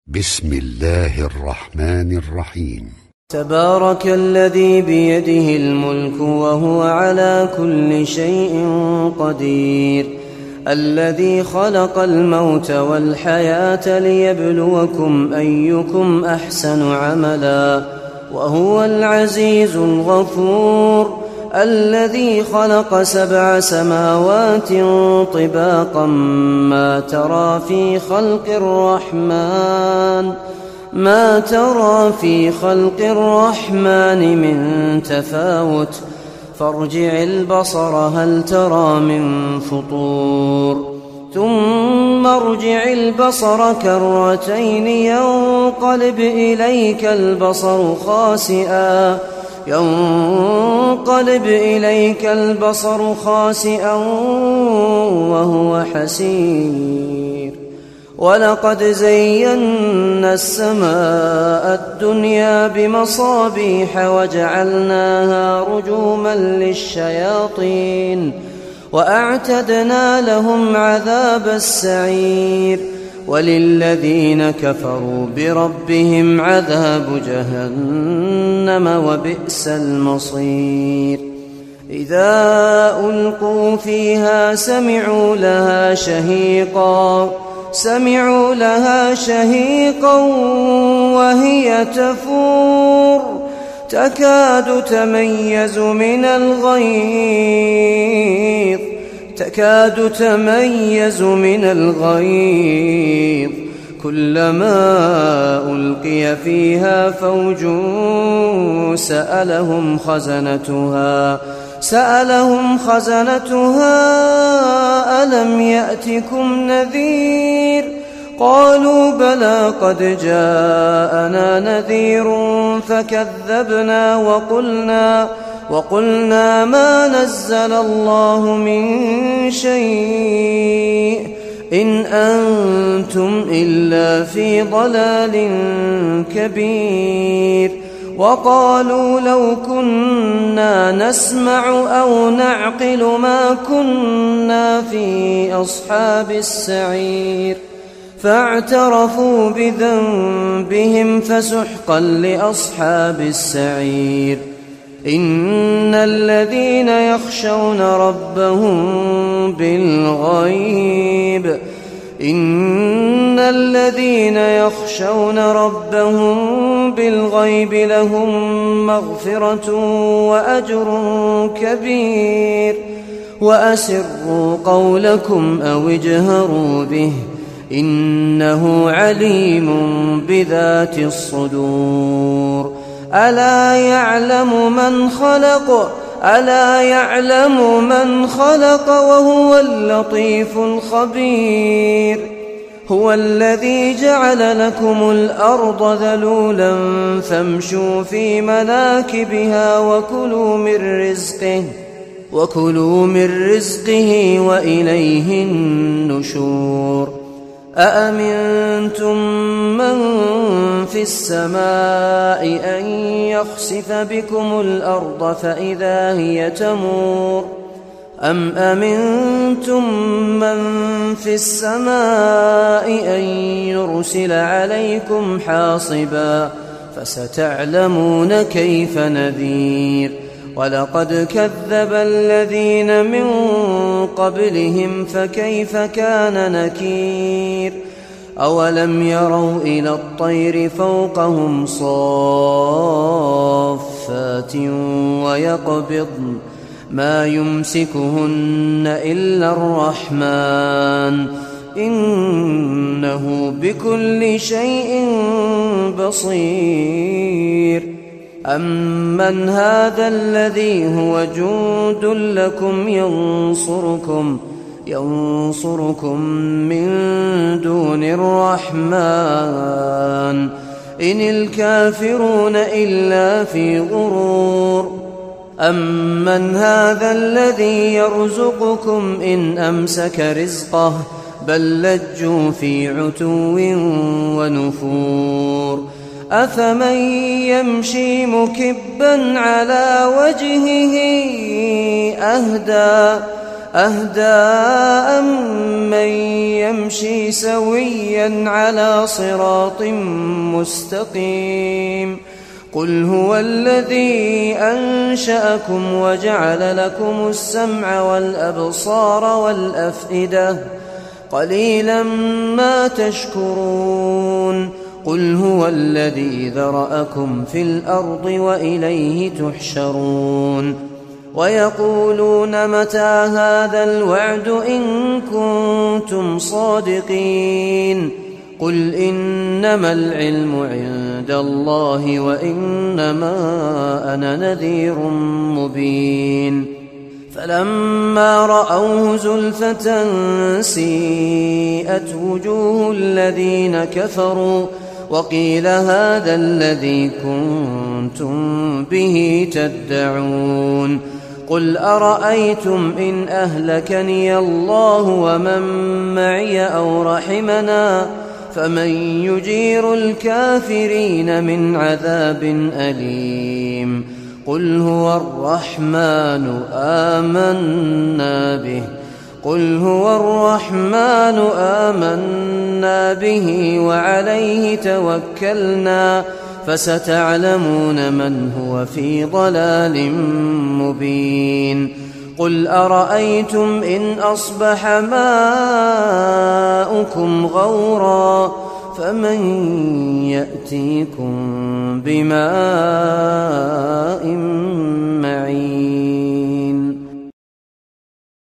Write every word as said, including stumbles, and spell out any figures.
بسم الله الرحمن الرحيم. تبارك الذي بيده الملك وهو على كل شيء قدير، الذي خلق الموت والحياة ليبلوكم أيكم أحسن عملا، وهو العزيز الغفور، الذي خلق سبع سماوات طباقا ما ترى في خلق الرحمن ما ترى في خلق الرحمن من تفاوت، فارجع البصر هل ترى من فطور، ثم ارجع البصر كرتين ينقلب إليك البصر خاسئا ينقلب إليك البصر خاسئا وهو حسير. ولقد زينا السماء الدنيا بمصابيح وجعلناها رجوما للشياطين وأعتدنا لهم عذاب السعير. وللذين كفروا بربهم عذاب جهنم وبئس المصير. إذا ألقوا فيها سمعوا لها شهيقا سمعوا لها شهيقا وهي تفور تكاد تميز من الغيظ تكاد تميز من الغيظ كلما ألقي فيها فوج سألهم خزنتها سألهم خزنتها ألم يأتكم نذير؟ قالوا بلى قد جاءنا نذير فكذبنا وقلنا وقلنا ما نزل الله من شيء إن أنتم إلا في ضلال كبير. وقالوا لو كنا نسمع أو نعقل ما كنا في أصحاب السعير. فاعترفوا بذنبهم فسحقا لأصحاب السعير. إن الذين يخشون ربهم بالغيب إن الذين يخشون ربهم بالغيب لهم مغفرة وأجر كبير. وأسروا قولكم أو اجهروا به إنه عليم بذات الصدور. ألا يعلم من خلق ألا يعلم من خلق وهو اللطيف الخبير. هو الذي جعل لكم الأرض ذلولا فامشوا في مناكبها وكلوا من رزقه وكلوا من رزقه وإليه النشور. أأمنتم من في السماء أن يخسف بكم الأرض فإذا هي تمور أم أمنتم من في السماء أن يرسل عليكم حاصبا فستعلمون كيف نذير. ولقد كذب الذين من قبلهم فكيف كان نكير. أولم يروا إلى الطير فوقهم صافات ويقبضن ما يمسكهن إلا الرحمن إنه بكل شيء بصير. أمن هذا الذي هو جند لكم ينصركم ينصركم من دون الرحمن إن الكافرون إلا في غرور. أمن هذا الذي يرزقكم إن أمسك رزقه بل لجوا في عتو ونفور. أفمن يمشي مكبا على وجهه أهدى أهدى أمن يمشي سويا على صراط مستقيم قل هو الذي أنشأكم وجعل لكم السمع والأبصار والأفئدة قليلا ما تشكرون قل هو الذي ذرأكم في الأرض وإليه تحشرون ويقولون متى هذا الوعد إن كنتم صادقين قل إنما العلم عند الله وإنما أنا نذير مبين فلما رأوه زلفة سيئت وجوه الذين كفروا وقيل هذا الذي كنتم به تدعون قل أرأيتم إن أهلكني الله ومن معي أو رحمنا فمن يجير الكافرين من عذاب أليم قل هو الرحمن آمنا به قل هو الرحمن آمنا به وعليه توكلنا فستعلمون من هو في ضلال مبين قل أرأيتم إن أصبح ماؤكم غورا فمن يأتيكم بماء معين